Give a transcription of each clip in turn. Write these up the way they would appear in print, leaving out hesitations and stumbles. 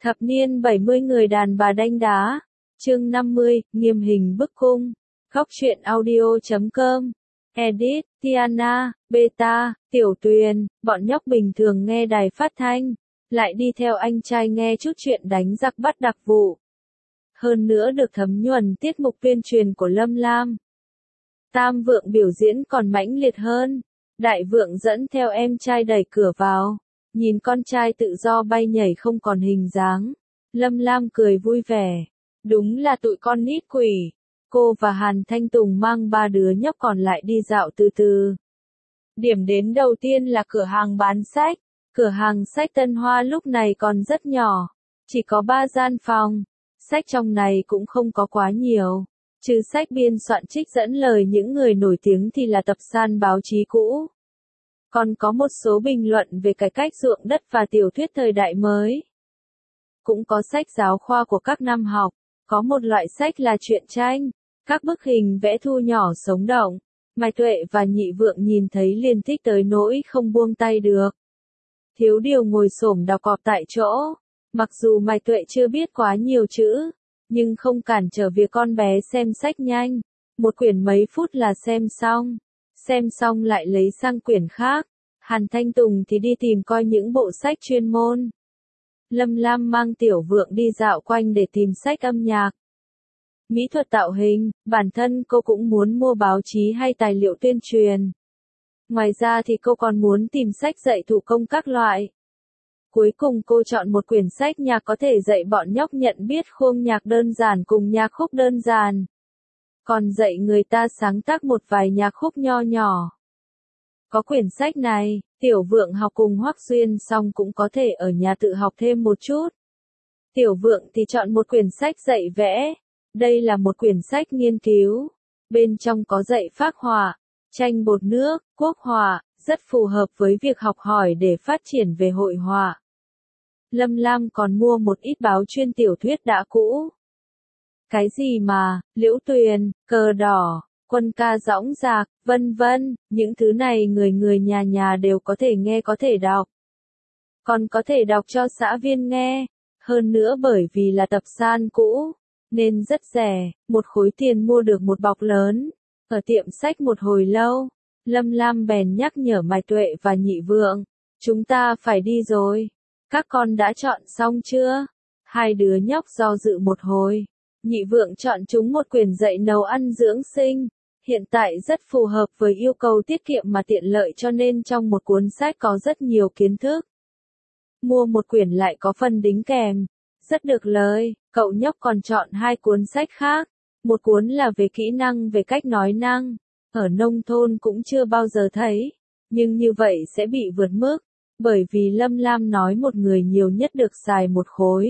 Thập niên 70 người đàn bà đanh đá. Chương 50, nghiêm hình bức cung. Góc truyện audio.com. Edit, Tiana, Beta, Tiểu Tuyền, bọn nhóc bình thường nghe đài phát thanh, lại đi theo anh trai nghe chút chuyện đánh giặc bắt đặc vụ. Hơn nữa được thấm nhuần tiết mục tuyên truyền của Lâm Lam. Tam vượng biểu diễn còn mãnh liệt hơn. Đại vượng dẫn theo em trai đẩy cửa vào. Nhìn con trai tự do bay nhảy không còn hình dáng. Lâm Lam cười vui vẻ. Đúng là tụi con nít quỷ. Cô và Hàn Thanh Tùng mang ba đứa nhóc còn lại đi dạo từ từ. Điểm đến đầu tiên là cửa hàng bán sách. Cửa hàng sách Tân Hoa lúc này còn rất nhỏ. Chỉ có 3 gian phòng. Sách trong này cũng không có quá nhiều. Trừ sách biên soạn trích dẫn lời những người nổi tiếng thì là tập san báo chí cũ. Còn có một số bình luận về cải cách ruộng đất và tiểu thuyết thời đại mới. Cũng có sách giáo khoa của các năm học. Có một loại sách là truyện tranh. Các bức hình vẽ thu nhỏ sống động. Mai Tuệ và Nhị Vượng nhìn thấy liền thích tới nỗi không buông tay được. Thiếu điều ngồi xổm đọc cọp tại chỗ. Mặc dù Mai Tuệ chưa biết quá nhiều chữ, nhưng không cản trở việc con bé xem sách nhanh. Một quyển mấy phút là xem xong lại lấy sang quyển khác. Hàn Thanh Tùng thì đi tìm coi những bộ sách chuyên môn. Lâm Lam mang Tiểu Vượng đi dạo quanh để tìm sách âm nhạc, mỹ thuật tạo hình. Bản thân cô cũng muốn mua báo chí hay tài liệu tuyên truyền. Ngoài ra thì cô còn muốn tìm sách dạy thủ công các loại. Cuối cùng cô chọn một quyển sách nhạc có thể dạy bọn nhóc nhận biết khuôn nhạc đơn giản cùng nhạc khúc đơn giản. Còn dạy người ta sáng tác một vài nhạc khúc nho nhỏ. Có quyển sách này, Tiểu Vượng học cùng Hoắc Duyên xong cũng có thể ở nhà tự học thêm một chút. Tiểu Vượng thì chọn một quyển sách dạy vẽ. Đây là một quyển sách nghiên cứu. Bên trong có dạy phác họa, tranh bột nước, quốc họa, rất phù hợp với việc học hỏi để phát triển về hội họa. Lâm Lam còn mua một ít báo chuyên tiểu thuyết đã cũ. Cái gì mà, Liễu Tuyền, Cờ Đỏ, Quân ca dõng dạc, vân vân, những thứ này người nhà nhà đều có thể nghe có thể đọc. Còn có thể đọc cho xã viên nghe. Hơn nữa bởi vì là tập san cũ, nên rất rẻ, một khối tiền mua được một bọc lớn. Ở tiệm sách một hồi lâu, Lâm Lam bèn nhắc nhở Mai Tuệ và Nhị Vượng. Chúng ta phải đi rồi. Các con đã chọn xong chưa? Hai đứa nhóc do dự một hồi. Nhị Vượng chọn chúng một quyển dạy nấu ăn dưỡng sinh. Hiện tại rất phù hợp với yêu cầu tiết kiệm mà tiện lợi cho nên trong một cuốn sách có rất nhiều kiến thức. Mua một quyển lại có phần đính kèm. Rất được lời, cậu nhóc còn chọn 2 cuốn sách khác. Một cuốn là về kỹ năng về cách nói năng. Ở nông thôn cũng chưa bao giờ thấy. Nhưng như vậy sẽ bị vượt mức. Bởi vì Lâm Lam nói một người nhiều nhất được xài một khối.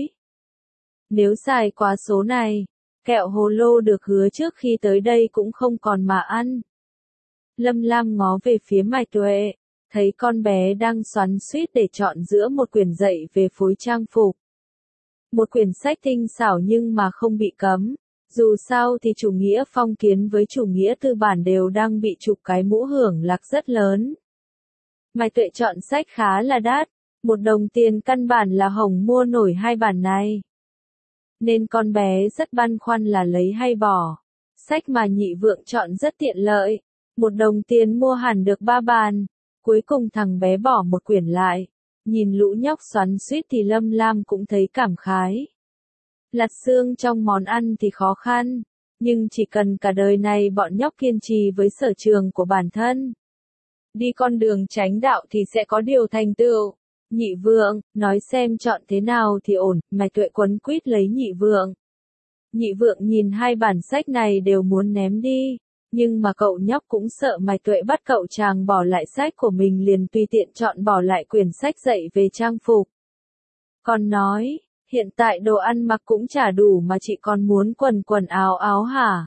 Nếu xài quá số này, kẹo hồ lô được hứa trước khi tới đây cũng không còn mà ăn. Lâm Lam ngó về phía Mai Tuệ, thấy con bé đang xoắn xuýt để chọn giữa một quyển dạy về phối trang phục. Một quyển sách tinh xảo nhưng mà không bị cấm. Dù sao thì chủ nghĩa phong kiến với chủ nghĩa tư bản đều đang bị chụp cái mũ hưởng lạc rất lớn. Mai Tuệ chọn sách khá là đắt, 1 đồng tiền căn bản là hổng mua nổi 2 bản này. Nên con bé rất băn khoăn là lấy hay bỏ. Sách mà Nhị Vượng chọn rất tiện lợi, 1 đồng tiền mua hẳn được 3 bản. Cuối cùng thằng bé bỏ một quyển lại. Nhìn lũ nhóc xoắn xuýt thì Lâm Lam cũng thấy cảm khái. Lặt xương trong món ăn thì khó khăn, nhưng chỉ cần cả đời này bọn nhóc kiên trì với sở trường của bản thân. Đi con đường chánh đạo thì sẽ có điều thành tựu. Nhị Vượng, nói xem chọn thế nào thì ổn. Mai Tuệ quấn quýt lấy Nhị Vượng. Nhị Vượng nhìn 2 bản sách này đều muốn ném đi. Nhưng mà cậu nhóc cũng sợ Mai Tuệ bắt cậu chàng bỏ lại sách của mình liền tùy tiện chọn bỏ lại quyển sách dạy về trang phục. Còn nói, hiện tại đồ ăn mặc cũng chả đủ mà chị còn muốn quần áo áo hả?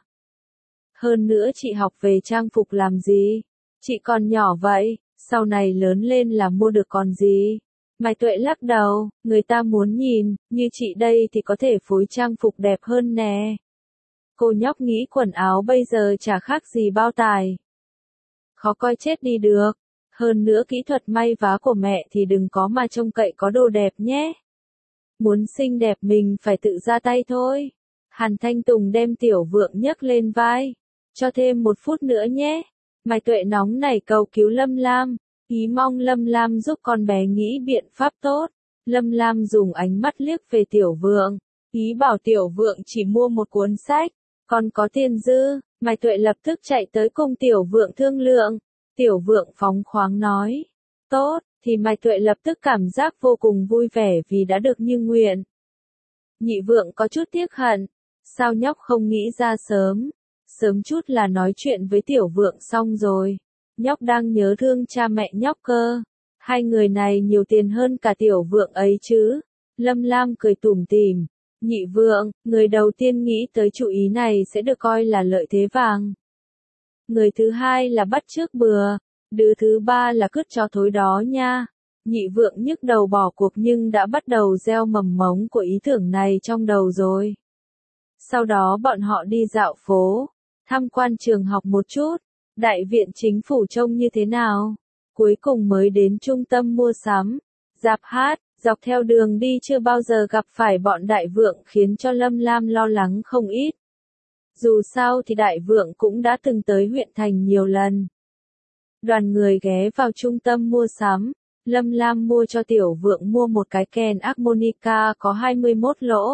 Hơn nữa chị học về trang phục làm gì? Chị còn nhỏ vậy, sau này lớn lên là mua được còn gì? Mai Tuệ lắc đầu, người ta muốn nhìn, như chị đây thì có thể phối trang phục đẹp hơn nè. Cô nhóc nghĩ quần áo bây giờ chả khác gì bao tài. Khó coi chết đi được. Hơn nữa kỹ thuật may vá của mẹ thì đừng có mà trông cậy có đồ đẹp nhé. Muốn xinh đẹp mình phải tự ra tay thôi. Hàn Thanh Tùng đem Tiểu Vượng nhấc lên vai. Cho thêm 1 phút nữa nhé. Mai Tuệ nóng nảy cầu cứu Lâm Lam. Ý mong Lâm Lam giúp con bé nghĩ biện pháp tốt. Lâm Lam dùng ánh mắt liếc về Tiểu Vượng. Ý bảo Tiểu Vượng chỉ mua một cuốn sách. Còn có tiền dư. Mai Tuệ lập tức chạy tới cùng Tiểu Vượng thương lượng. Tiểu Vượng phóng khoáng nói. Tốt, thì Mai Tuệ lập tức cảm giác vô cùng vui vẻ vì đã được như nguyện. Nhị Vượng có chút tiếc hận. Sao nhóc không nghĩ ra sớm? Sớm chút là nói chuyện với Tiểu Vượng xong rồi. Nhóc đang nhớ thương cha mẹ nhóc cơ. Hai người này nhiều tiền hơn cả Tiểu Vượng ấy chứ. Lâm Lam cười tủm tỉm. Nhị Vượng, người đầu tiên nghĩ tới chủ ý này sẽ được coi là lợi thế vàng. Người thứ hai là bắt chước bừa. Đứa thứ ba là cứt chó thối đó nha. Nhị Vượng nhức đầu bỏ cuộc nhưng đã bắt đầu gieo mầm mống của ý tưởng này trong đầu rồi. Sau đó bọn họ đi dạo phố, tham quan trường học một chút, đại viện chính phủ trông như thế nào. Cuối cùng mới đến trung tâm mua sắm, rạp hát, dọc theo đường đi chưa bao giờ gặp phải bọn Đại Vượng khiến cho Lâm Lam lo lắng không ít. Dù sao thì Đại Vượng cũng đã từng tới huyện thành nhiều lần. Đoàn người ghé vào trung tâm mua sắm, Lâm Lam mua cho Tiểu Vượng mua một cái kèn harmonica có 21 lỗ.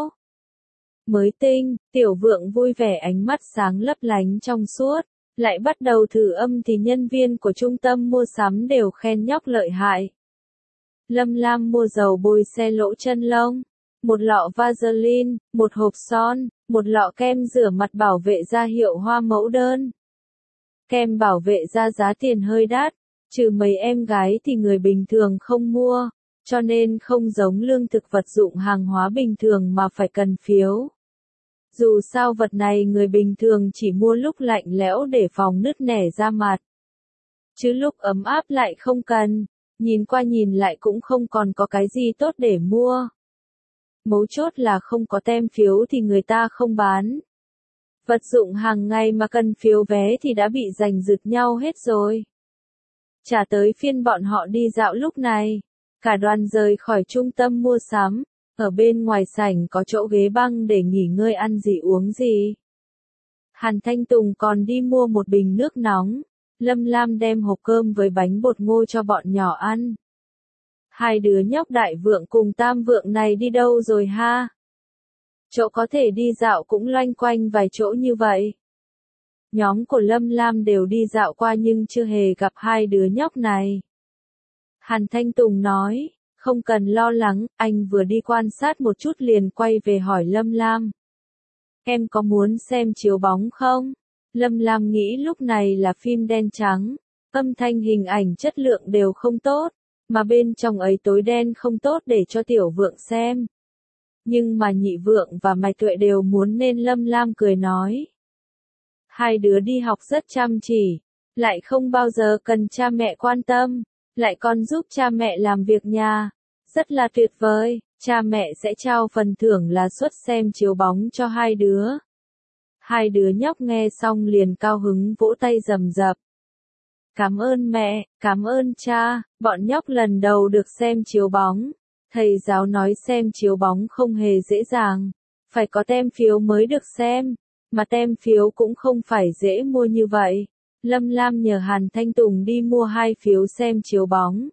Mới tinh, Tiểu Vượng vui vẻ ánh mắt sáng lấp lánh trong suốt, lại bắt đầu thử âm thì nhân viên của trung tâm mua sắm đều khen nhóc lợi hại. Lâm Lam mua dầu bôi xe lỗ chân lông, một lọ Vaseline, một hộp son, một lọ kem rửa mặt bảo vệ da hiệu Hoa mẫu đơn. Kem bảo vệ da giá tiền hơi đắt, trừ mấy em gái thì người bình thường không mua, cho nên không giống lương thực vật dụng hàng hóa bình thường mà phải cần phiếu. Dù sao vật này người bình thường chỉ mua lúc lạnh lẽo để phòng nứt nẻ da mặt. Chứ lúc ấm áp lại không cần, nhìn qua nhìn lại cũng không còn có cái gì tốt để mua. Mấu chốt là không có tem phiếu thì người ta không bán. Vật dụng hàng ngày mà cần phiếu vé thì đã bị giành giật nhau hết rồi. Chả tới phiên bọn họ đi dạo lúc này. Cả đoàn rời khỏi trung tâm mua sắm. Ở bên ngoài sảnh có chỗ ghế băng để nghỉ ngơi ăn gì uống gì. Hàn Thanh Tùng còn đi mua một bình nước nóng. Lâm Lam đem hộp cơm với bánh bột ngô cho bọn nhỏ ăn. Hai đứa nhóc Đại Vượng cùng Tam Vượng này đi đâu rồi ha? Chỗ có thể đi dạo cũng loanh quanh vài chỗ như vậy. Nhóm của Lâm Lam đều đi dạo qua nhưng chưa hề gặp hai đứa nhóc này. Hàn Thanh Tùng nói, không cần lo lắng, anh vừa đi quan sát một chút liền quay về hỏi Lâm Lam. Em có muốn xem chiếu bóng không? Lâm Lam nghĩ lúc này là phim đen trắng, âm thanh hình ảnh chất lượng đều không tốt, mà bên trong ấy tối đen không tốt để cho Tiểu Vượng xem. Nhưng mà Nhị Vượng và Mai Tuệ đều muốn nên Lâm Lam cười nói. Hai đứa đi học rất chăm chỉ, lại không bao giờ cần cha mẹ quan tâm, lại còn giúp cha mẹ làm việc nhà. Rất là tuyệt vời, cha mẹ sẽ trao phần thưởng là suất xem chiếu bóng cho hai đứa. Hai đứa nhóc nghe xong liền cao hứng vỗ tay rầm rập. Cảm ơn mẹ, cảm ơn cha, bọn nhóc lần đầu được xem chiếu bóng. Thầy giáo nói xem chiếu bóng không hề dễ dàng, phải có tem phiếu mới được xem, mà tem phiếu cũng không phải dễ mua như vậy. Lâm Lam nhờ Hàn Thanh Tùng đi mua 2 phiếu xem chiếu bóng.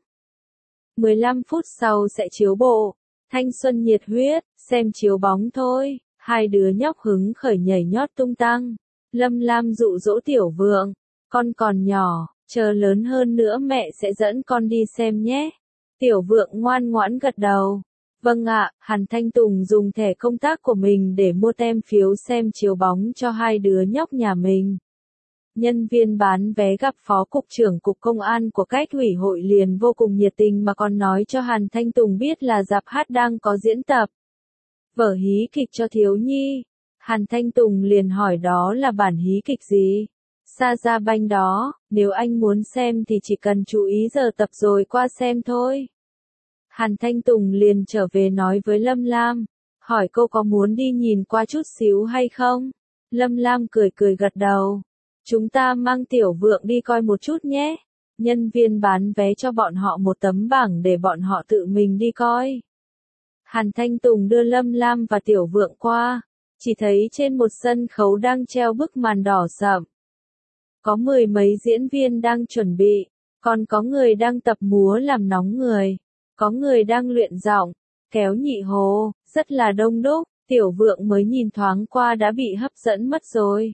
15 phút sau sẽ chiếu bộ, thanh xuân nhiệt huyết, xem chiếu bóng thôi. Hai đứa nhóc hứng khởi nhảy nhót tung tăng. Lâm Lam dụ dỗ Tiểu Vượng, con còn nhỏ, chờ lớn hơn nữa mẹ sẽ dẫn con đi xem nhé. Tiểu Vượng ngoan ngoãn gật đầu. Vâng ạ, Hàn Thanh Tùng dùng thẻ công tác của mình để mua tem phiếu xem chiếu bóng cho hai đứa nhóc nhà mình. Nhân viên bán vé gặp Phó Cục trưởng Cục Công an của cách ủy hội liền vô cùng nhiệt tình mà còn nói cho Hàn Thanh Tùng biết là rạp hát đang có diễn tập vở hí kịch cho thiếu nhi. Hàn Thanh Tùng liền hỏi đó là bản hí kịch gì? Sa Ra Banh đó, nếu anh muốn xem thì chỉ cần chú ý giờ tập rồi qua xem thôi. Hàn Thanh Tùng liền trở về nói với Lâm Lam, hỏi cô có muốn đi nhìn qua chút xíu hay không? Lâm Lam cười cười gật đầu. Chúng ta mang Tiểu Vượng đi coi một chút nhé. Nhân viên bán vé cho bọn họ một tấm bảng để bọn họ tự mình đi coi. Hàn Thanh Tùng đưa Lâm Lam và Tiểu Vượng qua, chỉ thấy trên một sân khấu đang treo bức màn đỏ sậm. Có 10 mấy diễn viên đang chuẩn bị, còn có người đang tập múa làm nóng người, có người đang luyện giọng, kéo nhị hồ, rất là đông đúc. Tiểu Vượng mới nhìn thoáng qua đã bị hấp dẫn mất rồi.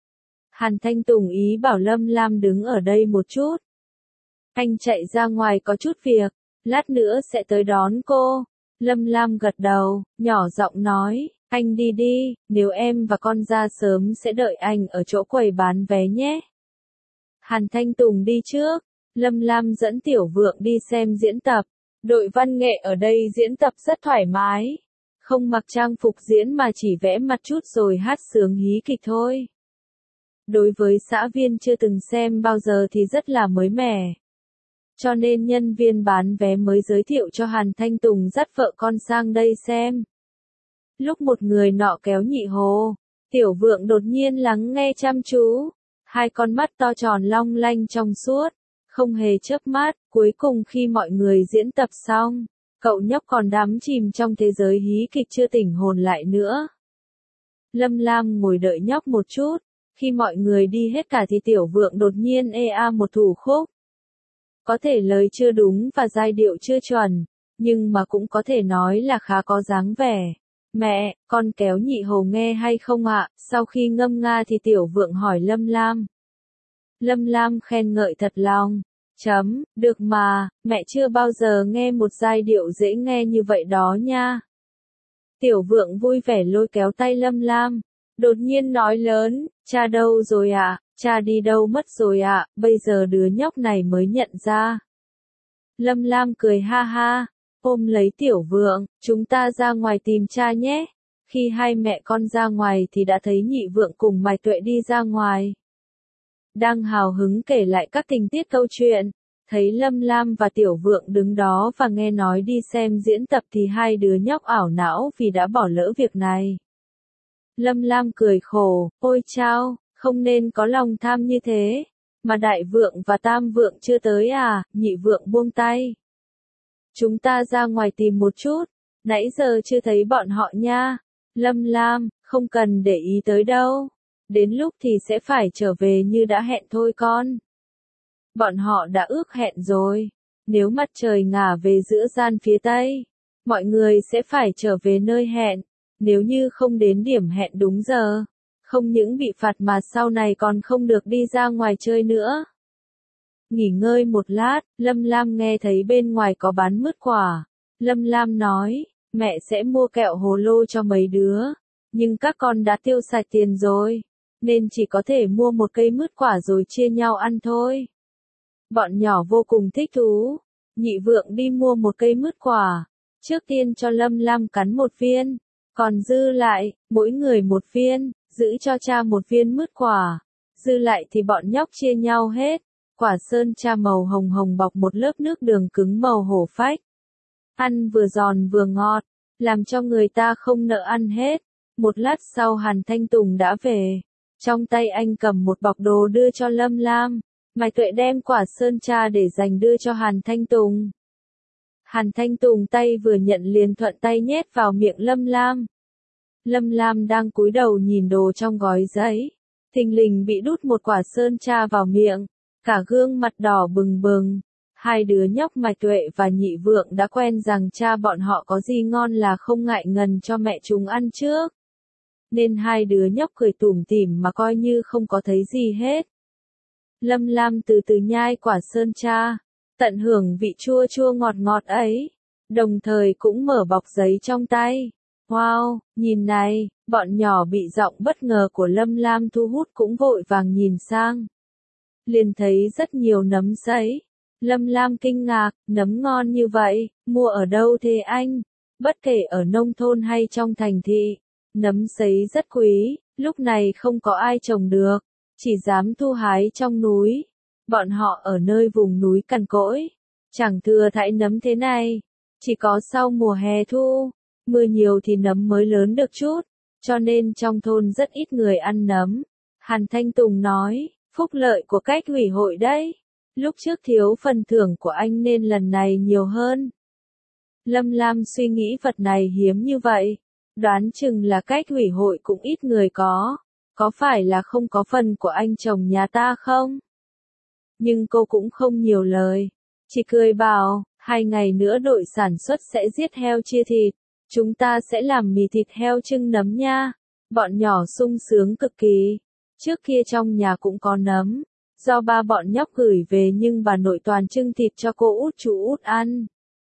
Hàn Thanh Tùng ý bảo Lâm Lam đứng ở đây một chút. Anh chạy ra ngoài có chút việc, lát nữa sẽ tới đón cô. Lâm Lam gật đầu, nhỏ giọng nói, anh đi đi, nếu em và con ra sớm sẽ đợi anh ở chỗ quầy bán vé nhé. Hàn Thanh Tùng đi trước, Lâm Lam dẫn Tiểu Vượng đi xem diễn tập. Đội văn nghệ ở đây diễn tập rất thoải mái. Không mặc trang phục diễn mà chỉ vẽ mặt chút rồi hát sướng hí kịch thôi. Đối với xã viên chưa từng xem bao giờ thì rất là mới mẻ. Cho nên nhân viên bán vé mới giới thiệu cho Hàn Thanh Tùng dắt vợ con sang đây xem. Lúc một người nọ kéo nhị hồ, Tiểu Vượng đột nhiên lắng nghe chăm chú. Hai con mắt to tròn long lanh trong suốt, không hề chớp mắt. Cuối cùng khi mọi người diễn tập xong, cậu nhóc còn đắm chìm trong thế giới hí kịch chưa tỉnh hồn lại nữa. Lâm Lam ngồi đợi nhóc một chút, khi mọi người đi hết cả thì Tiểu Vượng đột nhiên một thủ khúc. Có thể lời chưa đúng và giai điệu chưa chuẩn, nhưng mà cũng có thể nói là khá có dáng vẻ. Mẹ, con kéo nhị hồ nghe hay không ạ? Sau khi ngâm nga thì Tiểu Vượng hỏi Lâm Lam. Lâm Lam khen ngợi thật lòng. Được mà, mẹ chưa bao giờ nghe một giai điệu dễ nghe như vậy đó nha. Tiểu Vượng vui vẻ lôi kéo tay Lâm Lam, đột nhiên nói lớn, cha đâu rồi ạ, cha đi đâu mất rồi ạ, bây giờ đứa nhóc này mới nhận ra. Lâm Lam cười ha ha, ôm lấy Tiểu Vượng, chúng ta ra ngoài tìm cha nhé. Khi hai mẹ con ra ngoài thì đã thấy Nhị Vượng cùng Mạch Tuệ đi ra ngoài. Đang hào hứng kể lại các tình tiết câu chuyện, thấy Lâm Lam và Tiểu Vượng đứng đó và nghe nói đi xem diễn tập thì hai đứa nhóc ảo não vì đã bỏ lỡ việc này. Lâm Lam cười khổ, ôi chao, không nên có lòng tham như thế, mà Đại Vượng và Tam Vượng chưa tới à? Nhị Vượng buông tay. Chúng ta ra ngoài tìm một chút, nãy giờ chưa thấy bọn họ nha. Lâm Lam, không cần để ý tới đâu. Đến lúc thì sẽ phải trở về như đã hẹn thôi con. Bọn họ đã ước hẹn rồi. Nếu mặt trời ngả về giữa gian phía tây, mọi người sẽ phải trở về nơi hẹn. Nếu như không đến điểm hẹn đúng giờ, không những bị phạt mà sau này còn không được đi ra ngoài chơi nữa. Nghỉ ngơi một lát, Lâm Lam nghe thấy bên ngoài có bán mứt quả. Lâm Lam nói, mẹ sẽ mua kẹo hồ lô cho mấy đứa, nhưng các con đã tiêu sạch tiền rồi, nên chỉ có thể mua một cây mứt quả rồi chia nhau ăn thôi. Bọn nhỏ vô cùng thích thú. Nhị Vượng đi mua một cây mứt quả, trước tiên cho Lâm Lam cắn một viên, còn dư lại, mỗi người một viên, giữ cho cha một viên mứt quả, dư lại thì bọn nhóc chia nhau hết. Quả sơn tra màu hồng hồng bọc một lớp nước đường cứng màu hổ phách. Ăn vừa giòn vừa ngọt, làm cho người ta không nỡ ăn hết. Một lát sau Hàn Thanh Tùng đã về. Trong tay anh cầm một bọc đồ đưa cho Lâm Lam. Mạch Tuệ đem quả sơn tra để dành đưa cho Hàn Thanh Tùng. Hàn Thanh Tùng tay vừa nhận liền thuận tay nhét vào miệng Lâm Lam. Lâm Lam đang cúi đầu nhìn đồ trong gói giấy, thình lình bị đút một quả sơn tra vào miệng, cả gương mặt đỏ bừng bừng. Hai đứa nhóc Mạch Tuệ và Nhị Vượng đã quen rằng cha bọn họ có gì ngon là không ngại ngần cho mẹ chúng ăn trước. Nên hai đứa nhóc cười tủm tỉm mà coi như không có thấy gì hết. Lâm Lam từ từ nhai quả sơn tra, tận hưởng vị chua chua ngọt ngọt ấy, đồng thời cũng mở bọc giấy trong tay. Wow, nhìn này, bọn nhỏ bị giọng bất ngờ của Lâm Lam thu hút cũng vội vàng nhìn sang. Liền thấy rất nhiều nấm sấy. Lâm Lam kinh ngạc, nấm ngon như vậy, mua ở đâu thế anh? Bất kể ở nông thôn hay trong thành thị, nấm sấy rất quý, lúc này không có ai trồng được, chỉ dám thu hái trong núi. Bọn họ ở nơi vùng núi cằn cỗi, chẳng thừa thãi nấm thế này, chỉ có sau mùa hè thu, mưa nhiều thì nấm mới lớn được chút, cho nên trong thôn rất ít người ăn nấm. Hàn Thanh Tùng nói, phúc lợi của cách ủy hội đấy. Lúc trước thiếu phần thưởng của anh nên lần này nhiều hơn. Lâm Lam suy nghĩ vật này hiếm như vậy, đoán chừng là cách hủy hội cũng ít người có phải là không có phần của anh chồng nhà ta không? Nhưng cô cũng không nhiều lời, chỉ cười bảo, 2 ngày nữa đội sản xuất sẽ giết heo chia thịt, chúng ta sẽ làm mì thịt heo trưng nấm nha. Bọn nhỏ sung sướng cực kỳ, trước kia trong nhà cũng có nấm, do ba bọn nhóc gửi về nhưng bà nội toàn trưng thịt cho cô út chú út ăn.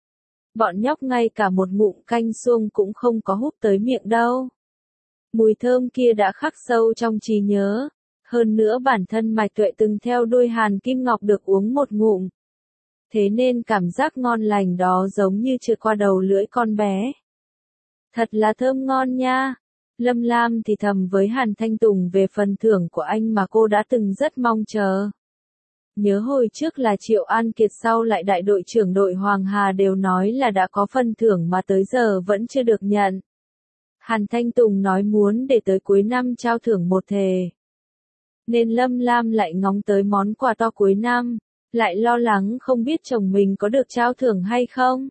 Bọn nhóc ngay cả một ngụm canh suông cũng không có húp tới miệng đâu. Mùi thơm kia đã khắc sâu trong trí nhớ. Hơn nữa bản thân Mạch Tuệ từng theo đuôi Hàn Kim Ngọc được uống một ngụm. Thế nên cảm giác ngon lành đó giống như trượt qua đầu lưỡi con bé. Thật là thơm ngon nha. Lâm Lam thì thầm với Hàn Thanh Tùng về phần thưởng của anh mà cô đã từng rất mong chờ. Nhớ hồi trước là Triệu An Kiệt sau lại đại đội trưởng đội Hoàng Hà đều nói là đã có phần thưởng mà tới giờ vẫn chưa được nhận. Hàn Thanh Tùng nói muốn để tới cuối năm trao thưởng một thề. Nên Lâm Lam lại ngóng tới món quà to cuối năm, lại lo lắng không biết chồng mình có được trao thưởng hay không.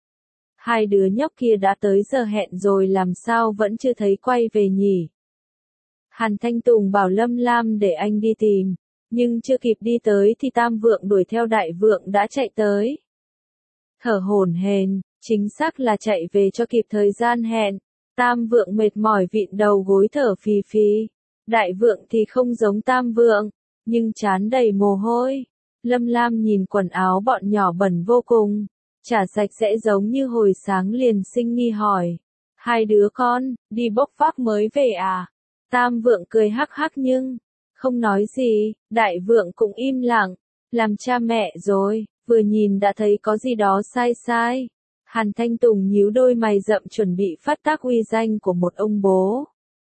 Hai đứa nhóc kia đã tới giờ hẹn rồi làm sao vẫn chưa thấy quay về nhỉ. Hàn Thanh Tùng bảo Lâm Lam để anh đi tìm, nhưng chưa kịp đi tới thì Tam Vượng đuổi theo Đại Vượng đã chạy tới. Thở hổn hển, chính xác là chạy về cho kịp thời gian hẹn. Tam Vượng mệt mỏi vịn đầu gối thở phì phì. Đại Vượng thì không giống Tam Vượng, nhưng trán đầy mồ hôi. Lâm Lam nhìn quần áo bọn nhỏ bẩn vô cùng, chả sạch sẽ giống như hồi sáng liền sinh nghi hỏi. Hai đứa con, đi bốc vác mới về à? Tam Vượng cười hắc hắc nhưng không nói gì. Đại Vượng cũng im lặng, làm cha mẹ rồi, vừa nhìn đã thấy có gì đó sai sai. Hàn Thanh Tùng nhíu đôi mày rậm chuẩn bị phát tác uy danh của một ông bố.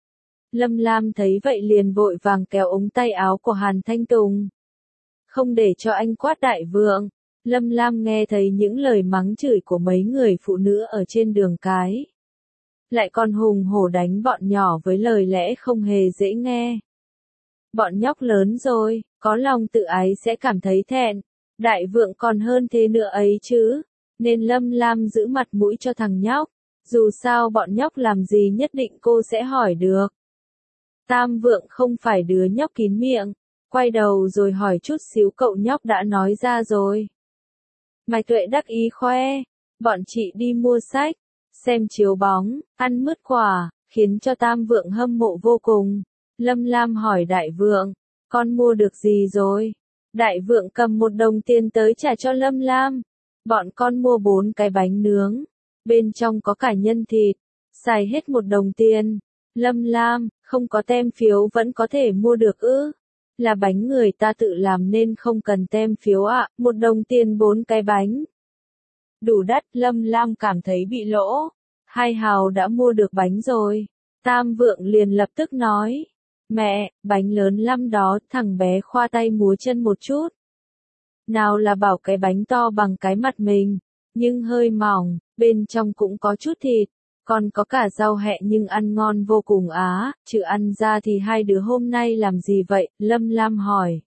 Lâm Lam thấy vậy liền vội vàng kéo ống tay áo của Hàn Thanh Tùng. Không để cho anh quát Đại Vượng. Lâm Lam nghe thấy những lời mắng chửi của mấy người phụ nữ ở trên đường cái. Lại còn hùng hổ đánh bọn nhỏ với lời lẽ không hề dễ nghe. Bọn nhóc lớn rồi, có lòng tự ái sẽ cảm thấy thẹn. Đại Vượng còn hơn thế nữa ấy chứ. Nên Lâm Lam giữ mặt mũi cho thằng nhóc. Dù sao bọn nhóc làm gì nhất định cô sẽ hỏi được. Tam Vượng không phải đứa nhóc kín miệng. Quay đầu rồi hỏi chút xíu cậu nhóc đã nói ra rồi. Mạch Tuệ đắc ý khoe. Bọn chị đi mua sách, xem chiếu bóng, ăn mứt quả, khiến cho Tam Vượng hâm mộ vô cùng. Lâm Lam hỏi Đại Vượng, con mua được gì rồi? Đại Vượng cầm 1 đồng tiền tới trả cho Lâm Lam. Bọn con mua 4 cái bánh nướng, bên trong có cả nhân thịt, xài hết 1 đồng tiền. Lâm Lam, không có tem phiếu vẫn có thể mua được ư? Là bánh người ta tự làm nên không cần tem phiếu ạ, 1 đồng tiền 4 cái bánh. Đủ đắt, Lâm Lam cảm thấy bị lỗ. 2 hào đã mua được bánh rồi. Tam Vượng liền lập tức nói, mẹ, bánh lớn lắm đó, thằng bé khoa tay múa chân một chút. Nào là bảo cái bánh to bằng cái mặt mình, nhưng hơi mỏng, bên trong cũng có chút thịt, còn có cả rau hẹ nhưng ăn ngon vô cùng á, chứ ăn ra thì hai đứa hôm nay làm gì vậy? Lâm Lam hỏi.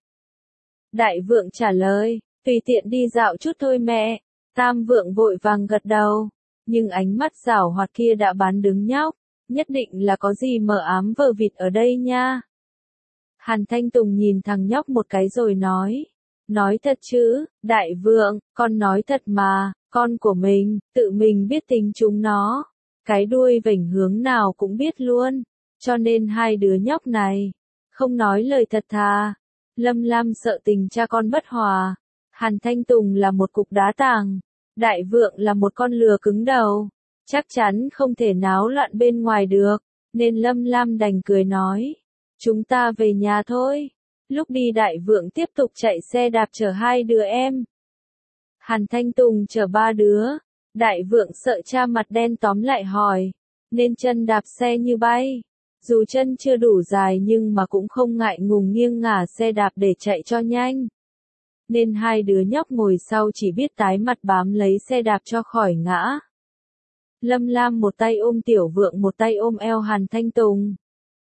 Đại Vượng trả lời, tùy tiện đi dạo chút thôi mẹ. Tam Vượng vội vàng gật đầu, nhưng ánh mắt giảo hoạt kia đã bán đứng nhóc, nhất định là có gì mờ ám vờ vịt ở đây nha. Hàn Thanh Tùng nhìn thằng nhóc một cái rồi nói thật chứ, Đại Vượng, con nói thật mà, con của mình, tự mình biết tính chúng nó, cái đuôi vểnh hướng nào cũng biết luôn, cho nên hai đứa nhóc này, không nói lời thật thà. Lâm Lam sợ tình cha con bất hòa, Hàn Thanh Tùng là một cục đá tàng, Đại Vượng là một con lừa cứng đầu, chắc chắn không thể náo loạn bên ngoài được, nên Lâm Lam đành cười nói, chúng ta về nhà thôi. Lúc đi Đại Vượng tiếp tục chạy xe đạp chở hai đứa em. Hàn Thanh Tùng chở 3 đứa. Đại Vượng sợ cha mặt đen tóm lại hỏi, nên chân đạp xe như bay. Dù chân chưa đủ dài nhưng mà cũng không ngại ngùng nghiêng ngả xe đạp để chạy cho nhanh. Nên hai đứa nhóc ngồi sau chỉ biết tái mặt bám lấy xe đạp cho khỏi ngã. Lâm Lam một tay ôm Tiểu Vượng một tay ôm eo Hàn Thanh Tùng.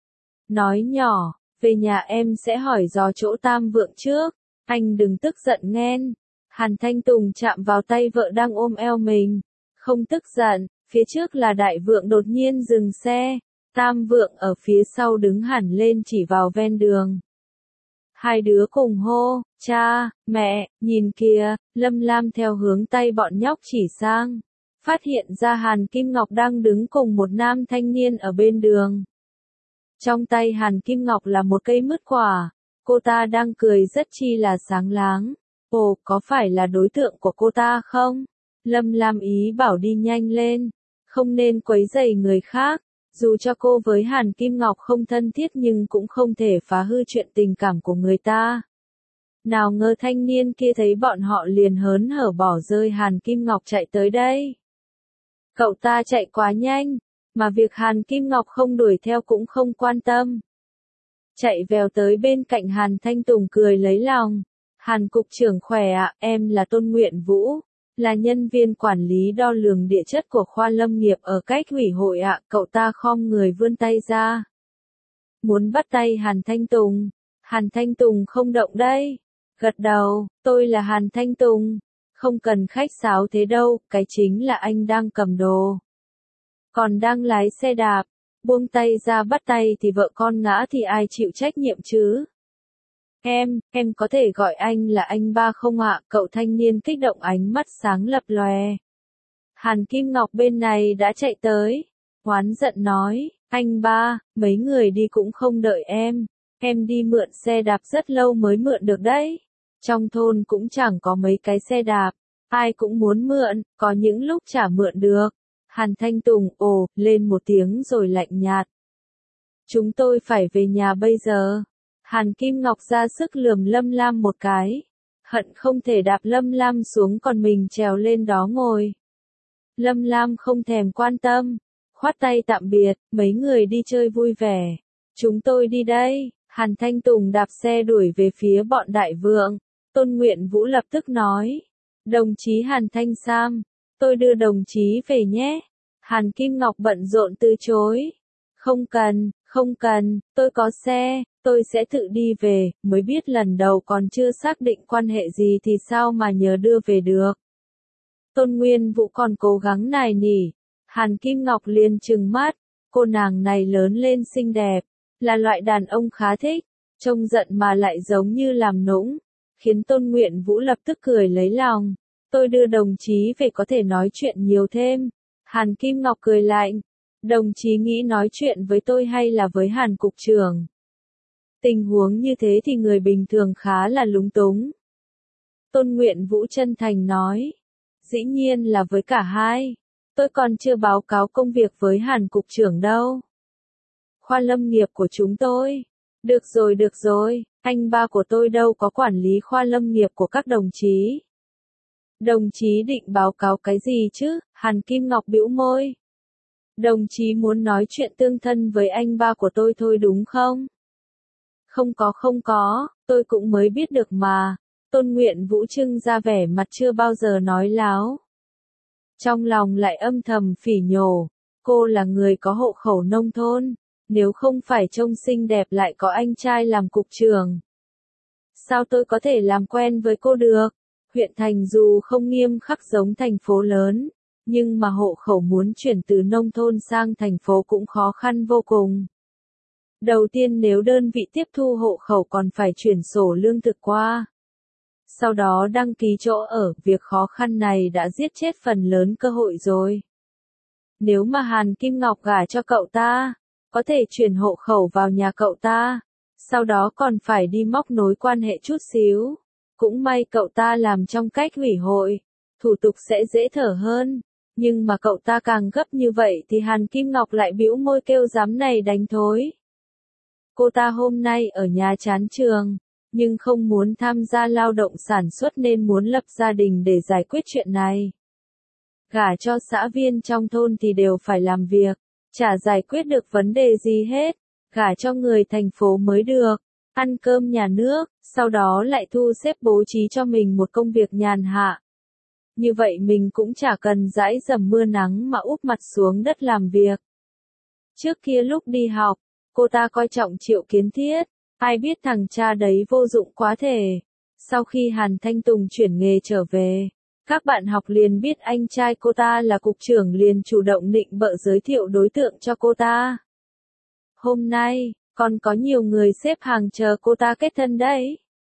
Nói nhỏ, về nhà em sẽ hỏi dò chỗ Tam Vượng trước, anh đừng tức giận nghen. Hàn Thanh Tùng chạm vào tay vợ đang ôm eo mình, Không tức giận, phía trước là đại vượng đột nhiên dừng xe, tam vượng ở phía sau đứng hẳn lên chỉ vào ven đường. Hai đứa cùng hô, cha, mẹ, nhìn kìa, Lâm Lam theo hướng tay bọn nhóc chỉ sang. Phát hiện ra Hàn Kim Ngọc đang đứng cùng một nam thanh niên ở bên đường. Trong tay Hàn Kim Ngọc là một cây mứt quả, cô ta đang cười rất chi là sáng láng. Ồ, có phải là đối tượng của cô ta không? Lâm Lam ý bảo đi nhanh lên, không nên quấy rầy người khác. Dù cho cô với Hàn Kim Ngọc không thân thiết nhưng cũng không thể phá hư chuyện tình cảm của người ta. Nào ngờ thanh niên kia thấy bọn họ liền hớn hở bỏ rơi Hàn Kim Ngọc chạy tới đây. Cậu ta chạy quá nhanh, mà việc Hàn Kim Ngọc không đuổi theo cũng không quan tâm. Chạy vèo tới bên cạnh Hàn Thanh Tùng cười lấy lòng. Hàn cục trưởng khỏe ạ, em là Tôn Nguyện Vũ, là nhân viên quản lý đo lường địa chất của khoa lâm nghiệp ở cách ủy hội ạ. Cậu ta khom người vươn tay ra, muốn bắt tay Hàn Thanh Tùng. Hàn Thanh Tùng không động đây, gật đầu, tôi là Hàn Thanh Tùng, không cần khách sáo thế đâu, cái chính là anh đang cầm đồ, còn đang lái xe đạp, buông tay ra bắt tay thì vợ con ngã thì ai chịu trách nhiệm chứ? Em có thể gọi anh là anh ba không ạ? Cậu thanh niên kích động ánh mắt sáng lập lòe. Hàn Kim Ngọc bên này đã chạy tới, oán giận nói, anh ba, mấy người đi cũng không đợi em đi mượn xe đạp rất lâu mới mượn được đấy. Trong thôn cũng chẳng có mấy cái xe đạp, ai cũng muốn mượn, có những lúc chả mượn được. Hàn Thanh Tùng ồ lên một tiếng rồi lạnh nhạt. Chúng tôi phải về nhà bây giờ. Hàn Kim Ngọc ra sức lườm Lâm Lam một cái, hận không thể đạp Lâm Lam xuống còn mình trèo lên đó ngồi. Lâm Lam không thèm quan tâm, khoát tay tạm biệt, mấy người đi chơi vui vẻ. Chúng tôi đi đây. Hàn Thanh Tùng đạp xe đuổi về phía bọn đại vượng. Tôn Nguyện Vũ lập tức nói, đồng chí Hàn Thanh Sam, tôi đưa đồng chí về nhé. Hàn Kim Ngọc bận rộn từ chối. Không cần, tôi có xe, tôi sẽ tự đi về, mới biết lần đầu còn chưa xác định quan hệ gì thì sao mà nhờ đưa về được. Tôn Nguyên Vũ còn cố gắng nài nỉ. Hàn Kim Ngọc liền trừng mắt, cô nàng này lớn lên xinh đẹp, là loại đàn ông khá thích, trông giận mà lại giống như làm nũng, khiến Tôn Nguyện Vũ lập tức cười lấy lòng. Tôi đưa đồng chí về có thể nói chuyện nhiều thêm. Hàn Kim Ngọc cười lạnh, đồng chí nghĩ nói chuyện với tôi hay là với Hàn cục trưởng? Tình huống như thế thì người bình thường khá là lúng túng. Tôn Nguyện Vũ chân thành nói, dĩ nhiên là với cả hai, tôi còn chưa báo cáo công việc với Hàn cục trưởng đâu. Khoa lâm nghiệp của chúng tôi. Được rồi, anh ba của tôi đâu có quản lý khoa lâm nghiệp của các đồng chí. Đồng chí định báo cáo cái gì chứ? Hàn Kim Ngọc bĩu môi. Đồng chí muốn nói chuyện tương thân với anh ba của tôi thôi đúng không? Không có, tôi cũng mới biết được mà. Tôn Nguyện Vũ trưng ra vẻ mặt chưa bao giờ nói láo. Trong lòng lại âm thầm phỉ nhổ, cô là người có hộ khẩu nông thôn, nếu không phải trông xinh đẹp lại có anh trai làm cục trưởng. Sao tôi có thể làm quen với cô được? Huyện thành dù không nghiêm khắc giống thành phố lớn, nhưng mà hộ khẩu muốn chuyển từ nông thôn sang thành phố cũng khó khăn vô cùng. Đầu tiên nếu đơn vị tiếp thu hộ khẩu còn phải chuyển sổ lương thực qua. Sau đó đăng ký chỗ ở, việc khó khăn này đã giết chết phần lớn cơ hội rồi. Nếu mà Hàn Kim Ngọc gả cho cậu ta, có thể chuyển hộ khẩu vào nhà cậu ta, sau đó còn phải đi móc nối quan hệ chút xíu. Cũng may cậu ta làm trong cách ủy hội, thủ tục sẽ dễ thở hơn. Nhưng mà cậu ta càng gấp như vậy thì Hàn Kim Ngọc lại bĩu môi kêu dám này đánh thối. Cô ta hôm nay ở nhà chán trường, nhưng không muốn tham gia lao động sản xuất nên muốn lập gia đình để giải quyết chuyện này. Gả cho xã viên trong thôn thì đều phải làm việc, chả giải quyết được vấn đề gì hết, gả cho người thành phố mới được, ăn cơm nhà nước, sau đó lại thu xếp bố trí cho mình một công việc nhàn hạ. Như vậy mình cũng chả cần dãi dầm mưa nắng mà úp mặt xuống đất làm việc. Trước kia lúc đi học, cô ta coi trọng Triệu Kiến Thiết, ai biết thằng cha đấy vô dụng quá thể. Sau khi Hàn Thanh Tùng chuyển nghề trở về, Các bạn học liền biết anh trai cô ta là cục trưởng liền chủ động nịnh bợ giới thiệu đối tượng cho cô ta. Hôm nay, còn có nhiều người xếp hàng chờ cô ta kết thân đấy.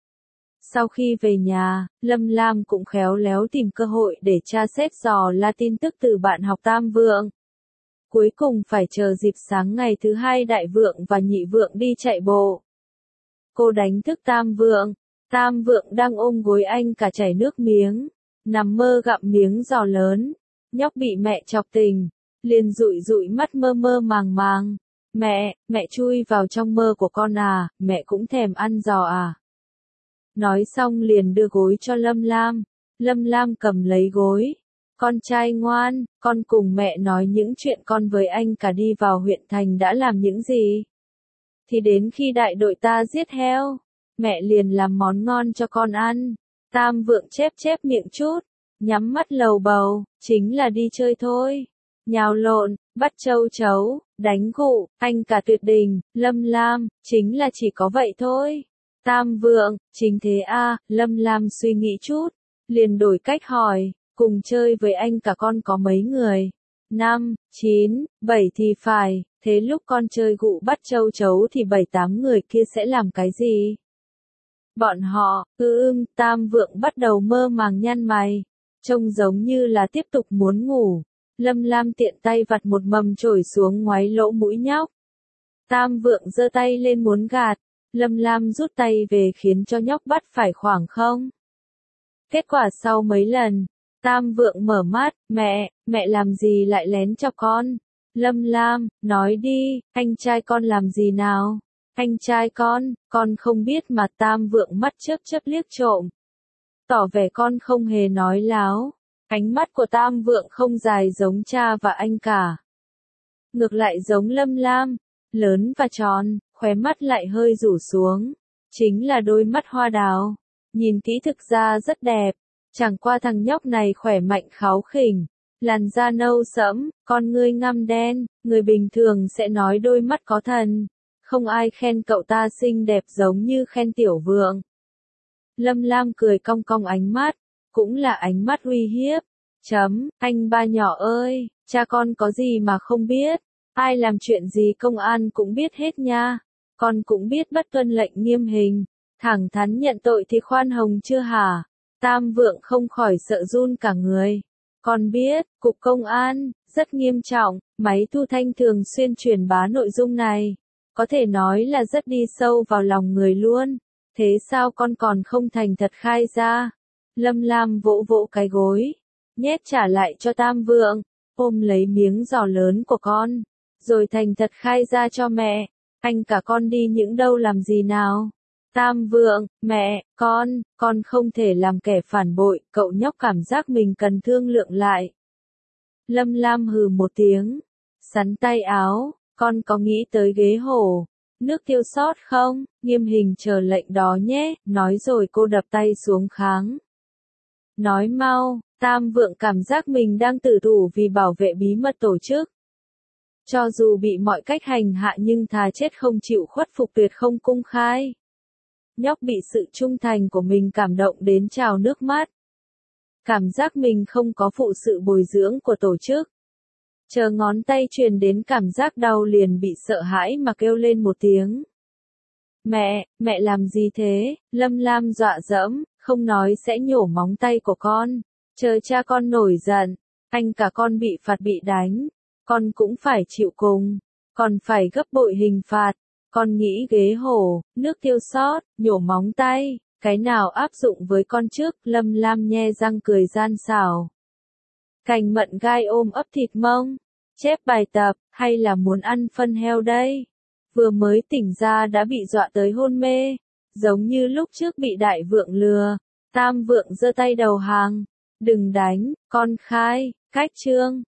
Sau khi về nhà, Lâm Lam cũng khéo léo tìm cơ hội để tra xét dò la tin tức từ bạn học Tam Vượng. Cuối cùng phải chờ dịp sáng ngày thứ hai Đại Vượng và Nhị Vượng đi chạy bộ. Cô đánh thức Tam Vượng. Tam Vượng đang ôm gối anh cả chảy nước miếng, nằm mơ gặm miếng giò lớn. Nhóc bị mẹ chọc tình, liền dụi dụi mắt mơ mơ màng màng. Mẹ chui vào trong mơ của con à, mẹ cũng thèm ăn giò à. Nói xong liền đưa gối cho Lâm Lam. Lâm Lam cầm lấy gối. Con trai ngoan, con cùng mẹ nói những chuyện con với anh cả đi vào huyện thành đã làm những gì. Thì đến khi đại đội ta giết heo, mẹ liền làm món ngon cho con ăn. Tam Vượng chép chép miệng chút, nhắm mắt lầu bầu, chính là đi chơi thôi. Nhào lộn, bắt châu chấu, đánh gụ, anh cả tuyệt tình, Lâm Lam, chính là chỉ có vậy thôi. Tam Vượng, chính thế à, Lâm Lam suy nghĩ chút, liền đổi cách hỏi, cùng chơi với anh cả con có mấy người? 5, 9, 7 thì phải, thế lúc con chơi gụ bắt châu chấu thì 7-8 người kia sẽ làm cái gì? Bọn họ, Tam Vượng bắt đầu mơ màng nhăn mày, trông giống như là tiếp tục muốn ngủ. Lâm Lam tiện tay vặt một mầm chổi xuống ngoáy lỗ mũi nhóc. Tam Vượng giơ tay lên muốn gạt, Lâm Lam rút tay về khiến cho nhóc bắt phải khoảng không. Kết quả sau mấy lần, Tam Vượng mở mắt, mẹ làm gì lại lén chọc con? Lâm Lam, nói đi, anh trai con làm gì nào? Anh trai con không biết mà. Tam Vượng mắt chớp chớp liếc trộm. Tỏ vẻ con không hề nói láo. Ánh mắt của Tam Vượng không dài giống cha và anh cả. Ngược lại giống Lâm Lam, lớn và tròn, khóe mắt lại hơi rủ xuống. Chính là đôi mắt hoa đào. Nhìn kỹ thực ra rất đẹp. Chẳng qua thằng nhóc này khỏe mạnh kháu khỉnh. Làn da nâu sẫm, con ngươi ngăm đen, người bình thường sẽ nói đôi mắt có thần. Không ai khen cậu ta xinh đẹp giống như khen Tiểu Vượng. Lâm Lam cười cong cong ánh mắt, cũng là ánh mắt uy hiếp. Anh ba nhỏ ơi, cha con có gì mà không biết, ai làm chuyện gì công an cũng biết hết nha. Con cũng biết bất tuân lệnh nghiêm hình, thẳng thắn nhận tội thì khoan hồng chưa hả? Tam Vượng không khỏi sợ run cả người. Con biết, cục công an, rất nghiêm trọng, máy thu thanh thường xuyên truyền bá nội dung này. Có thể nói là rất đi sâu vào lòng người luôn. Thế sao con còn không thành thật khai ra? Lâm Lam vỗ vỗ cái gối, nhét trả lại cho Tam Vượng, ôm lấy miếng giò lớn của con, rồi thành thật khai ra cho mẹ. Anh cả con đi những đâu làm gì nào? Tam Vượng, mẹ, con không thể làm kẻ phản bội. Cậu nhóc cảm giác mình cần thương lượng lại. Lâm Lam hừ một tiếng, sắn tay áo. Con có nghĩ tới ghế hổ, nước tiêu sót không? Nghiêm hình chờ lệnh đó nhé, nói rồi cô đập tay xuống kháng. Nói mau. Tam Vượng cảm giác mình đang tử thủ vì bảo vệ bí mật tổ chức. Cho dù bị mọi cách hành hạ nhưng thà chết không chịu khuất phục, tuyệt không công khai. Nhóc bị sự trung thành của mình cảm động đến trào nước mắt. Cảm giác mình không có phụ sự bồi dưỡng của tổ chức. Chờ ngón tay truyền đến cảm giác đau liền bị sợ hãi mà kêu lên một tiếng. Mẹ làm gì thế? Lâm Lam dọa dẫm, không nói sẽ nhổ móng tay của con. Chờ cha con nổi giận, anh cả con bị phạt bị đánh, con cũng phải chịu cùng, còn phải gấp bội hình phạt. Con nghĩ ghế hổ, nước tiêu sót, nhổ móng tay, cái nào áp dụng với con trước? Lâm Lam nhe răng cười gian xảo. Cành mận gai ôm ấp thịt mông, chép bài tập, hay là muốn ăn phân heo đây? Vừa mới tỉnh ra đã bị dọa tới hôn mê, giống như lúc trước bị Đại Vượng lừa. Tam Vượng giơ tay đầu hàng, đừng đánh, con khai, cách chương.